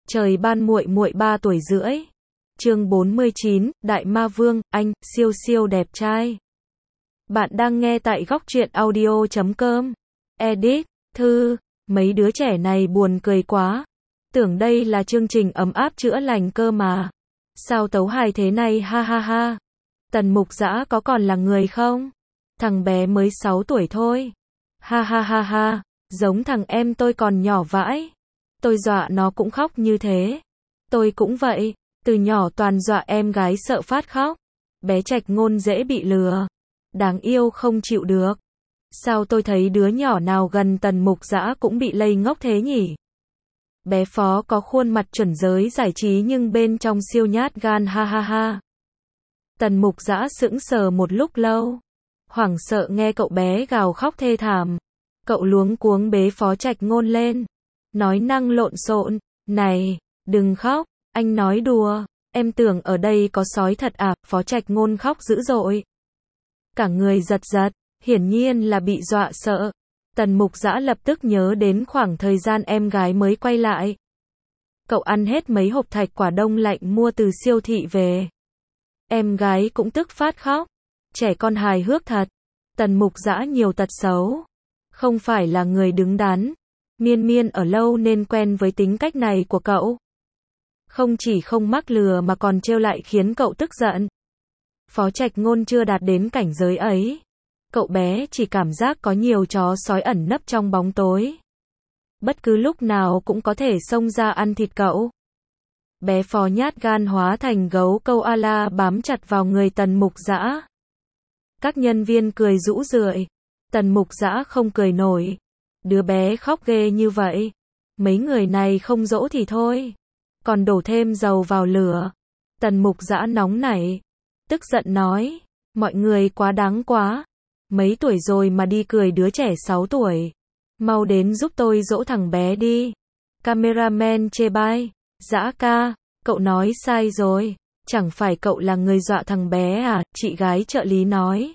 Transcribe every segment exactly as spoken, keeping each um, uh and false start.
Trời ban muội muội ba tuổi rưỡi. Chương bốn mươi chín, Đại Ma Vương, anh, siêu siêu đẹp trai. Bạn đang nghe tại góc truyện audio chấm com. Edit, Thư, mấy đứa trẻ này buồn cười quá. Tưởng đây là chương trình ấm áp chữa lành cơ mà. Sao tấu hài thế này ha ha ha. Tần Mục Dã có còn là người không? Thằng bé mới sáu tuổi thôi. Ha ha ha ha, giống thằng em tôi còn nhỏ vãi. Tôi dọa nó cũng khóc như thế. Tôi cũng vậy, từ nhỏ toàn dọa em gái sợ phát khóc. Bé Trạch Ngôn dễ bị lừa. Đáng yêu không chịu được. Sao tôi thấy đứa nhỏ nào gần Tần Mục Dã cũng bị lây ngốc thế nhỉ? Bé Phó có khuôn mặt chuẩn giới giải trí nhưng bên trong siêu nhát gan ha ha ha. Tần Mục Dã sững sờ một lúc lâu. Hoảng sợ nghe cậu bé gào khóc thê thảm. Cậu luống cuống bế Phó Trạch Ngôn lên. Nói năng lộn xộn, này, đừng khóc, anh nói đùa, em tưởng ở đây có sói thật à, Phó Trạch Ngôn khóc dữ dội. Cả người giật giật, hiển nhiên là bị dọa sợ. Tần Mục Dã lập tức nhớ đến khoảng thời gian em gái mới quay lại. Cậu ăn hết mấy hộp thạch quả đông lạnh mua từ siêu thị về. Em gái cũng tức phát khóc. Trẻ con hài hước thật. Tần Mục Dã nhiều tật xấu. Không phải là người đứng đắn. Miên miên ở lâu nên quen với tính cách này của cậu. Không chỉ không mắc lừa mà còn trêu lại khiến cậu tức giận. Phó Trạch Ngôn chưa đạt đến cảnh giới ấy. Cậu bé chỉ cảm giác có nhiều chó sói ẩn nấp trong bóng tối. Bất cứ lúc nào cũng có thể xông ra ăn thịt cậu. Bé Phó nhát gan hóa thành gấu koala bám chặt vào người Tần Mục Dã. Các nhân viên cười rũ rượi. Tần Mục Dã không cười nổi. Đứa bé khóc ghê như vậy. Mấy người này không dỗ thì thôi. Còn đổ thêm dầu vào lửa. Tần Mục Dã nóng nảy. Tức giận nói. Mọi người quá đáng quá. Mấy tuổi rồi mà đi cười đứa trẻ sáu tuổi. Mau đến giúp tôi dỗ thằng bé đi. Cameraman chê bai. Dã ca, cậu nói sai rồi. Chẳng phải cậu là người dọa thằng bé à, chị gái trợ lý nói.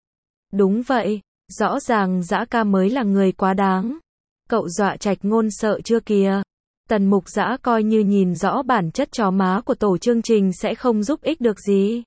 Đúng vậy. Rõ ràng Dã ca mới là người quá đáng. Cậu dọa Trạch Ngôn sợ chưa kìa. Tần Mục Dã coi như nhìn rõ bản chất chó má của tổ chương trình sẽ không giúp ích được gì.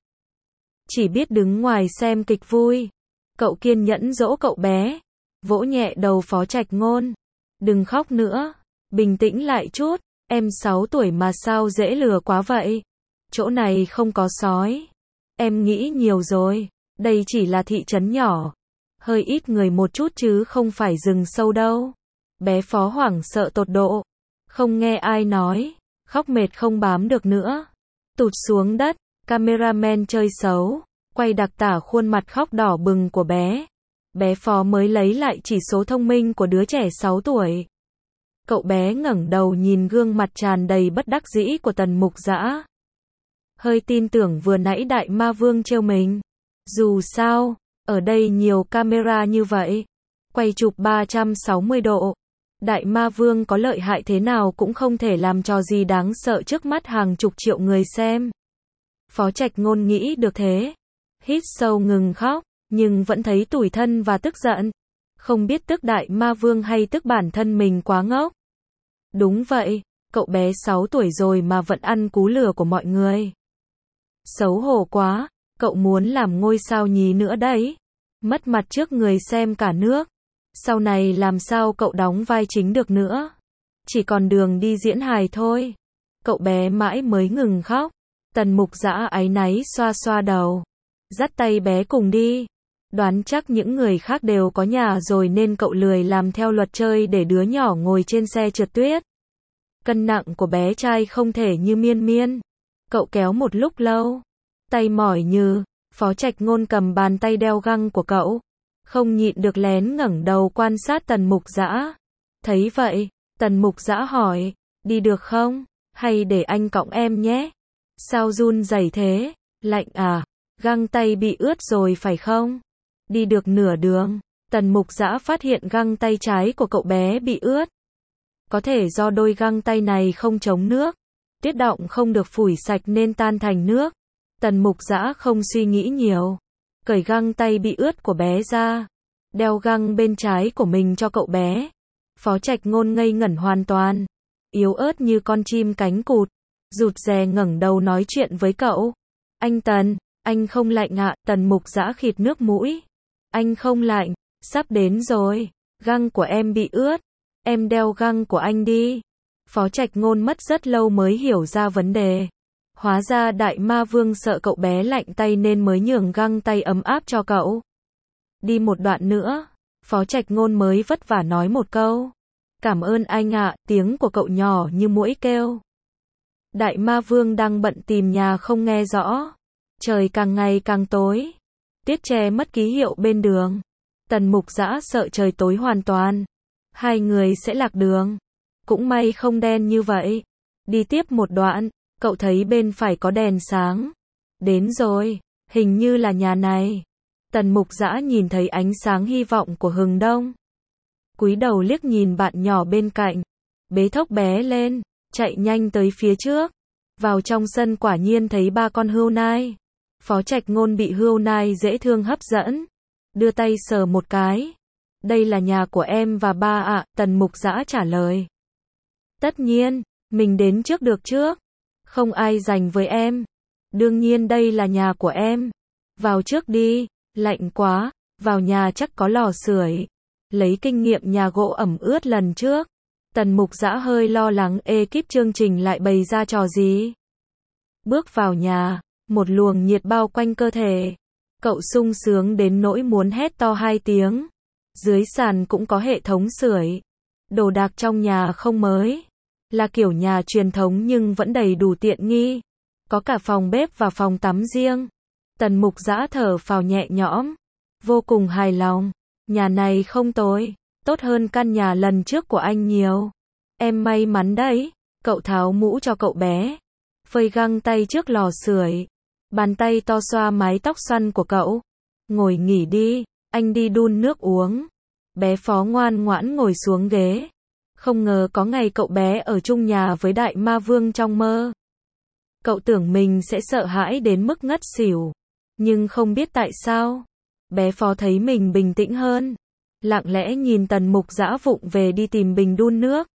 Chỉ biết đứng ngoài xem kịch vui. Cậu kiên nhẫn dỗ cậu bé. Vỗ nhẹ đầu Phó Trạch Ngôn. Đừng khóc nữa. Bình tĩnh lại chút. Em sáu tuổi mà sao dễ lừa quá vậy. Chỗ này không có sói. Em nghĩ nhiều rồi. Đây chỉ là thị trấn nhỏ. Hơi ít người một chút chứ không phải rừng sâu đâu. Bé Phó hoảng sợ tột độ. Không nghe ai nói. Khóc mệt không bám được nữa. Tụt xuống đất. Cameraman chơi xấu. Quay đặc tả khuôn mặt khóc đỏ bừng của bé. Bé Phó mới lấy lại chỉ số thông minh của đứa trẻ sáu tuổi. Cậu bé ngẩng đầu nhìn gương mặt tràn đầy bất đắc dĩ của Tần Mục Dã. Hơi tin tưởng vừa nãy Đại Ma Vương trêu mình. Dù sao, ở đây nhiều camera như vậy. Quay chụp ba trăm sáu mươi độ. Đại Ma Vương có lợi hại thế nào cũng không thể làm trò gì đáng sợ trước mắt hàng chục triệu người xem. Phó Trạch Ngôn nghĩ được thế. Hít sâu ngừng khóc, nhưng vẫn thấy tủi thân và tức giận. Không biết tức Đại Ma Vương hay tức bản thân mình quá ngốc. Đúng vậy, cậu bé sáu tuổi rồi mà vẫn ăn cú lừa của mọi người. Xấu hổ quá, cậu muốn làm ngôi sao nhí nữa đấy. Mất mặt trước người xem cả nước. Sau này làm sao cậu đóng vai chính được nữa. Chỉ còn đường đi diễn hài thôi. Cậu bé mãi mới ngừng khóc. Tần Mục Dã áy náy xoa xoa đầu. Dắt tay bé cùng đi. Đoán chắc những người khác đều có nhà rồi nên cậu lười làm theo luật chơi để đứa nhỏ ngồi trên xe trượt tuyết. Cân nặng của bé trai không thể như Miên Miên. Cậu kéo một lúc lâu. Tay mỏi như. Phó Trạch Ngôn cầm bàn tay đeo găng của cậu. Không nhịn được lén ngẩng đầu quan sát Tần Mục Dã. Thấy vậy, Tần Mục Dã hỏi. Đi được không? Hay để anh cõng em nhé? Sao run rẩy thế? Lạnh à? Găng tay bị ướt rồi phải không? Đi được nửa đường, Tần Mục Dã phát hiện găng tay trái của cậu bé bị ướt. Có thể do đôi găng tay này không chống nước. Tuyết động không được phủi sạch nên tan thành nước. Tần Mục Dã không suy nghĩ nhiều. Cởi găng tay bị ướt của bé ra. Đeo găng bên trái của mình cho cậu bé. Phó Trạch Ngôn ngây ngẩn hoàn toàn. yếu ớt như con chim cánh cụt, rụt rè ngẩng đầu nói chuyện với cậu. Anh Tần, anh không lạnh ạ, Tần Mục Dã khịt nước mũi. Anh không lạnh, sắp đến rồi, găng của em bị ướt, em đeo găng của anh đi. Phó Trạch Ngôn mất rất lâu mới hiểu ra vấn đề. Hóa ra Đại Ma Vương sợ cậu bé lạnh tay nên mới nhường găng tay ấm áp cho cậu. Đi một đoạn nữa, Phó Trạch Ngôn mới vất vả nói một câu. Cảm ơn anh ạ, tiếng của cậu nhỏ như muỗi kêu. Đại Ma Vương đang bận tìm nhà không nghe rõ. Trời càng ngày càng tối. Tiết che mất ký hiệu bên đường. Tần Mục Dã sợ trời tối hoàn toàn. Hai người sẽ lạc đường. Cũng may không đen như vậy. Đi tiếp một đoạn, cậu thấy bên phải có đèn sáng. Đến rồi, hình như là nhà này. Tần Mục Dã nhìn thấy ánh sáng hy vọng của Hừng Đông. Cúi đầu liếc nhìn bạn nhỏ bên cạnh. Bế thốc bé lên, chạy nhanh tới phía trước. Vào trong sân quả nhiên thấy ba con hươu nai. Phó Trạch Ngôn bị hươu nai dễ thương hấp dẫn. Đưa tay sờ một cái. Đây là nhà của em và ba ạ, Tần Mục Dã trả lời. Tất nhiên, mình đến trước được trước. Không ai giành với em. Đương nhiên đây là nhà của em. Vào trước đi, lạnh quá, vào nhà chắc có lò sưởi. Lấy kinh nghiệm nhà gỗ ẩm ướt lần trước. Tần Mục Dã hơi lo lắng ekip chương trình lại bày ra trò gì. Bước vào nhà, một luồng nhiệt bao quanh cơ thể. Cậu sung sướng đến nỗi muốn hét to hai tiếng. Dưới sàn cũng có hệ thống sưởi. Đồ đạc trong nhà không mới. Là kiểu nhà truyền thống nhưng vẫn đầy đủ tiện nghi. Có cả phòng bếp và phòng tắm riêng. Tần Mục Dã thở phào nhẹ nhõm. Vô cùng hài lòng. Nhà này không tồi. Tốt hơn căn nhà lần trước của anh nhiều. Em may mắn đấy. Cậu tháo mũ cho cậu bé. Phơi găng tay trước lò sưởi. Bàn tay to xoa mái tóc xoăn của cậu. Ngồi nghỉ đi, anh đi đun nước uống. Bé Phó ngoan ngoãn ngồi xuống ghế. Không ngờ có ngày cậu bé ở chung nhà với Đại Ma Vương trong mơ. Cậu tưởng mình sẽ sợ hãi đến mức ngất xỉu. Nhưng không biết tại sao. Bé Phó thấy mình bình tĩnh hơn. Lặng lẽ nhìn Tần Mục Dã vụng về đi tìm bình đun nước.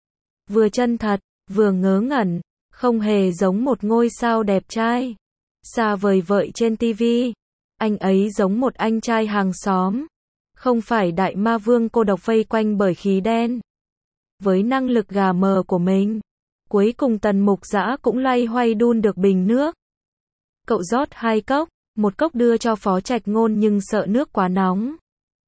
Vừa chân thật, vừa ngớ ngẩn. Không hề giống một ngôi sao đẹp trai. Xa vời vợi trên tivi. Anh ấy giống một anh trai hàng xóm. Không phải Đại Ma Vương cô độc vây quanh bởi khí đen. Với năng lực gà mờ của mình. Cuối cùng Tần Mục Dã cũng loay hoay đun được bình nước. Cậu rót hai cốc. Một cốc đưa cho Phó Trạch Ngôn nhưng sợ nước quá nóng.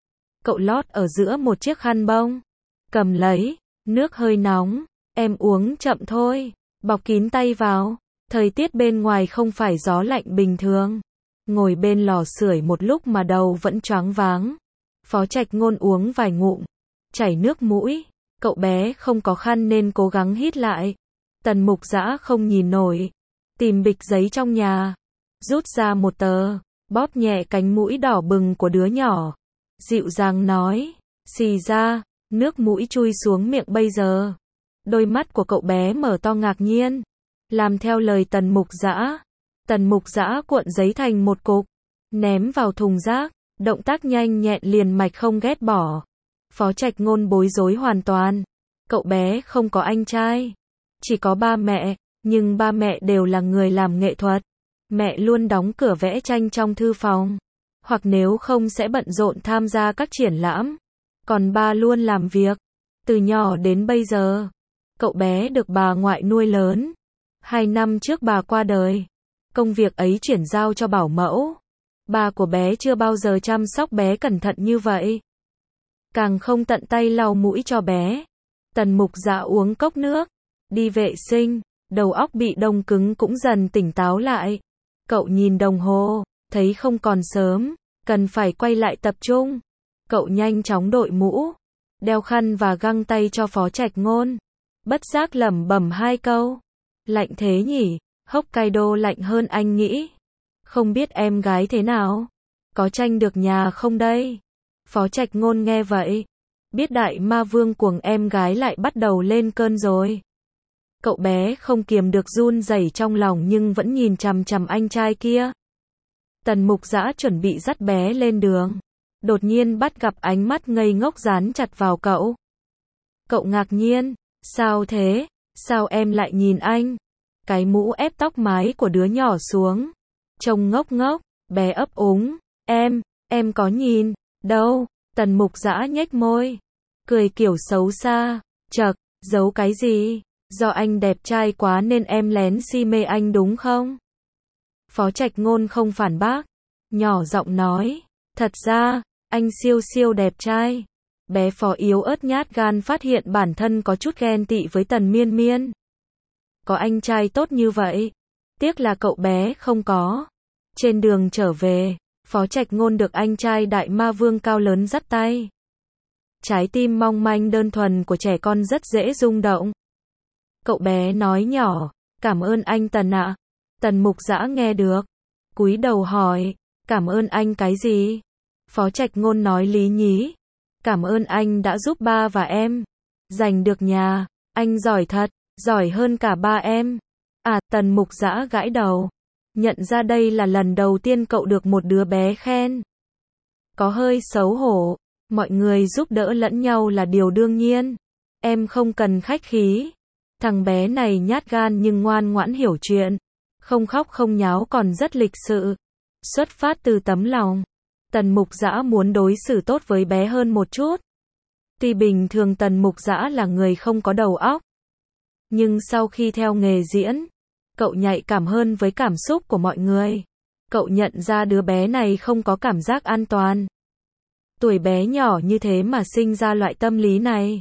Cậu lót ở giữa một chiếc khăn bông. Cầm lấy. Nước hơi nóng. Em uống chậm thôi. Bọc kín tay vào. Thời tiết bên ngoài không phải gió lạnh bình thường. Ngồi bên lò sưởi một lúc mà đầu vẫn choáng váng. Phó Trạch Ngôn uống vài ngụm. Chảy nước mũi. Cậu bé không có khăn nên cố gắng hít lại. Tần Mục Dã không nhìn nổi. Tìm bịch giấy trong nhà. Rút ra một tờ. Bóp nhẹ cánh mũi đỏ bừng của đứa nhỏ. Dịu dàng nói. Xì ra. Nước mũi chui xuống miệng bây giờ. Đôi mắt của cậu bé mở to ngạc nhiên. Làm theo lời Tần Mục Dã. Tần Mục Dã cuộn giấy thành một cục. Ném vào thùng rác. Động tác nhanh nhẹn liền mạch không ghét bỏ. Phó Trạch Ngôn bối rối hoàn toàn. Cậu bé không có anh trai. Chỉ có ba mẹ. Nhưng ba mẹ đều là người làm nghệ thuật. Mẹ luôn đóng cửa vẽ tranh trong thư phòng. Hoặc nếu không sẽ bận rộn tham gia các triển lãm. Còn ba luôn làm việc. Từ nhỏ đến bây giờ. Cậu bé được bà ngoại nuôi lớn. Hai năm trước bà qua đời. Công việc ấy chuyển giao cho bảo mẫu. Bà của bé chưa bao giờ chăm sóc bé cẩn thận như vậy. Càng không tận tay lau mũi cho bé. Tần Mục Dã uống cốc nước. Đi vệ sinh. Đầu óc bị đông cứng cũng dần tỉnh táo lại. Cậu nhìn đồng hồ. Thấy không còn sớm. Cần phải quay lại tập trung. Cậu nhanh chóng đội mũ. Đeo khăn và găng tay cho Phó Trạch Ngôn. Bất giác lẩm bẩm hai câu. Lạnh thế nhỉ. Hokkaido lạnh hơn anh nghĩ. Không biết em gái thế nào. Có tranh được nhà không đây? Phó Trạch Ngôn nghe vậy. Biết Đại Ma Vương cuồng em gái lại bắt đầu lên cơn rồi. Cậu bé không kiềm được run rẩy trong lòng nhưng vẫn nhìn chằm chằm anh trai kia. Tần Mục Dã chuẩn bị dắt bé lên đường. Đột nhiên bắt gặp ánh mắt ngây ngốc dán chặt vào cậu. Cậu ngạc nhiên. Sao thế? Sao em lại nhìn anh? Cái mũ ép tóc mái của đứa nhỏ xuống. Trông ngốc ngốc, bé ấp úng. Em, em có nhìn. Đâu? Tần Mục Dã nhếch môi. Cười kiểu xấu xa. Chậc, giấu cái gì? Do anh đẹp trai quá nên em lén si mê anh đúng không? Phó Trạch Ngôn không phản bác. Nhỏ giọng nói. Thật ra, anh siêu siêu đẹp trai. Bé Phó yếu ớt nhát gan phát hiện bản thân có chút ghen tị với Tần Miên Miên. Có anh trai tốt như vậy. Tiếc là cậu bé không có. Trên đường trở về, Phó Trạch Ngôn được anh trai Đại Ma Vương cao lớn dắt tay. Trái tim mong manh đơn thuần của trẻ con rất dễ rung động. Cậu bé nói nhỏ, cảm ơn anh Tần ạ. Tần Mục Dã nghe được, cúi đầu hỏi, cảm ơn anh cái gì? Phó Trạch Ngôn nói lý nhí, cảm ơn anh đã giúp ba và em giành được nhà, anh giỏi thật, giỏi hơn cả ba em. À, Tần Mục Dã gãi đầu, nhận ra đây là lần đầu tiên cậu được một đứa bé khen. Có hơi xấu hổ, mọi người giúp đỡ lẫn nhau là điều đương nhiên. Em không cần khách khí. Thằng bé này nhát gan nhưng ngoan ngoãn hiểu chuyện. Không khóc không nháo còn rất lịch sự. Xuất phát từ tấm lòng. Tần Mục Dã muốn đối xử tốt với bé hơn một chút. Tuy bình thường Tần Mục Dã là người không có đầu óc. Nhưng sau khi theo nghề diễn, cậu nhạy cảm hơn với cảm xúc của mọi người. Cậu nhận ra đứa bé này không có cảm giác an toàn. Tuổi bé nhỏ như thế mà sinh ra loại tâm lý này.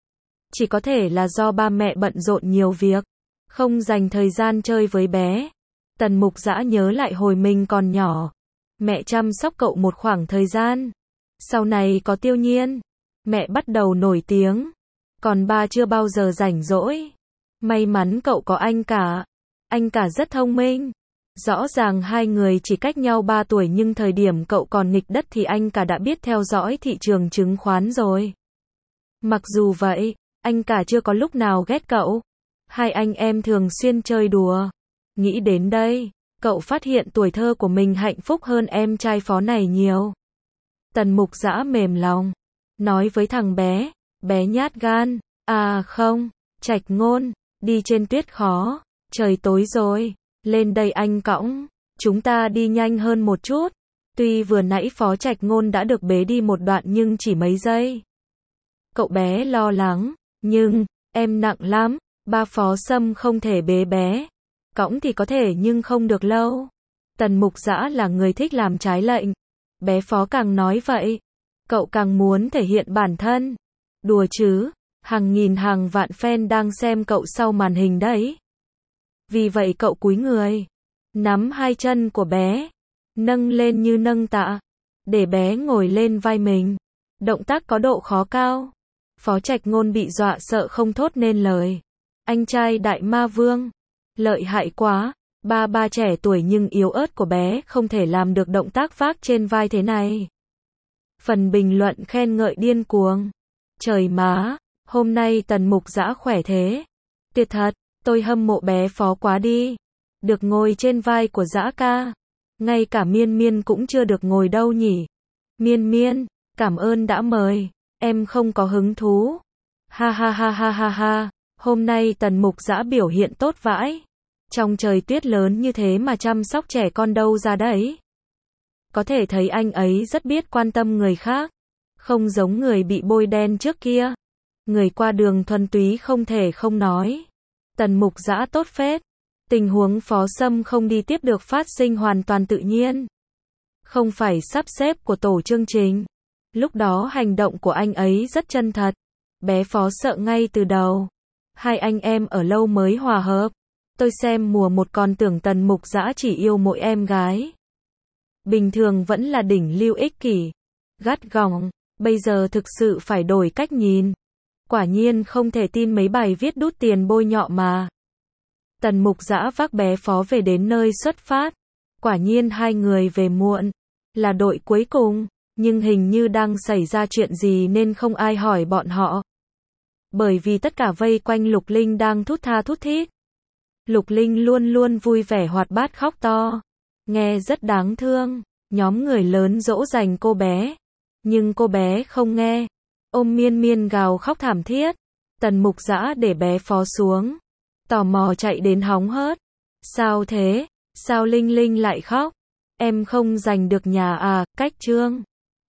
Chỉ có thể là do ba mẹ bận rộn nhiều việc, không dành thời gian chơi với bé. Tần Mục Dã nhớ lại hồi mình còn nhỏ. Mẹ chăm sóc cậu một khoảng thời gian. Sau này có Tiêu Nhiên. Mẹ bắt đầu nổi tiếng. Còn ba chưa bao giờ rảnh rỗi. May mắn cậu có anh cả. Anh cả rất thông minh. Rõ ràng hai người chỉ cách nhau ba tuổi nhưng thời điểm cậu còn nghịch đất thì anh cả đã biết theo dõi thị trường chứng khoán rồi. Mặc dù vậy, anh cả chưa có lúc nào ghét cậu. Hai anh em thường xuyên chơi đùa. Nghĩ đến đây, cậu phát hiện tuổi thơ của mình hạnh phúc hơn em trai Phó này nhiều. Tần Mục Dã mềm lòng, nói với thằng bé, bé nhát gan, à không, Trạch Ngôn, đi trên tuyết khó, trời tối rồi, lên đây anh cõng, chúng ta đi nhanh hơn một chút. Tuy vừa nãy Phó Trạch Ngôn đã được bế đi một đoạn nhưng chỉ mấy giây. Cậu bé lo lắng, nhưng, em nặng lắm, ba Phó Sâm không thể bế bé. Cõng thì có thể nhưng không được lâu. Tần Mục Dã là người thích làm trái lệnh. Bé Phó càng nói vậy, cậu càng muốn thể hiện bản thân. Đùa chứ, hàng nghìn hàng vạn fan đang xem cậu sau màn hình đấy. Vì vậy cậu cúi người, nắm hai chân của bé, nâng lên như nâng tạ, để bé ngồi lên vai mình. Động tác có độ khó cao. Phó Trạch Ngôn bị dọa sợ không thốt nên lời. Anh trai Đại Ma Vương, lợi hại quá, ba ba trẻ tuổi nhưng yếu ớt của bé không thể làm được động tác vác trên vai thế này. Phần bình luận khen ngợi điên cuồng. Trời má, hôm nay Tần Mục Dã khỏe thế. Tuyệt thật, tôi hâm mộ bé Phó quá đi. Được ngồi trên vai của Dã ca. Ngay cả Miên Miên cũng chưa được ngồi đâu nhỉ. Miên Miên, cảm ơn đã mời. Em không có hứng thú. Ha ha ha ha ha ha. Hôm nay Tần Mục Dã biểu hiện tốt vãi. Trong trời tuyết lớn như thế mà chăm sóc trẻ con đâu ra đấy. Có thể thấy anh ấy rất biết quan tâm người khác. Không giống người bị bôi đen trước kia. Người qua đường thuần túy không thể không nói. Tần Mục Dã tốt phết. Tình huống Phó Sâm không đi tiếp được phát sinh hoàn toàn tự nhiên. Không phải sắp xếp của tổ chương trình. Lúc đó hành động của anh ấy rất chân thật. Bé Phó sợ ngay từ đầu. Hai anh em ở lâu mới hòa hợp. Tôi xem mùa một còn tưởng Tần Mục Dã chỉ yêu mỗi em gái. Bình thường vẫn là đỉnh lưu ích kỷ. Gắt gỏng. Bây giờ thực sự phải đổi cách nhìn. Quả nhiên không thể tin mấy bài viết đút tiền bôi nhọ mà. Tần Mục Dã vác bé Phó về đến nơi xuất phát. Quả nhiên hai người về muộn. Là đội cuối cùng. Nhưng hình như đang xảy ra chuyện gì nên không ai hỏi bọn họ. Bởi vì tất cả vây quanh Lục Linh đang thút tha thút thít. Lục Linh luôn luôn vui vẻ hoạt bát khóc to. Nghe rất đáng thương. Nhóm người lớn dỗ dành cô bé. Nhưng cô bé không nghe. Ôm Miên Miên gào khóc thảm thiết. Tần Mục Dã để bé Phó xuống. Tò mò chạy đến hóng hớt. Sao thế? Sao Linh Linh lại khóc? Em không giành được nhà à, cách Trương.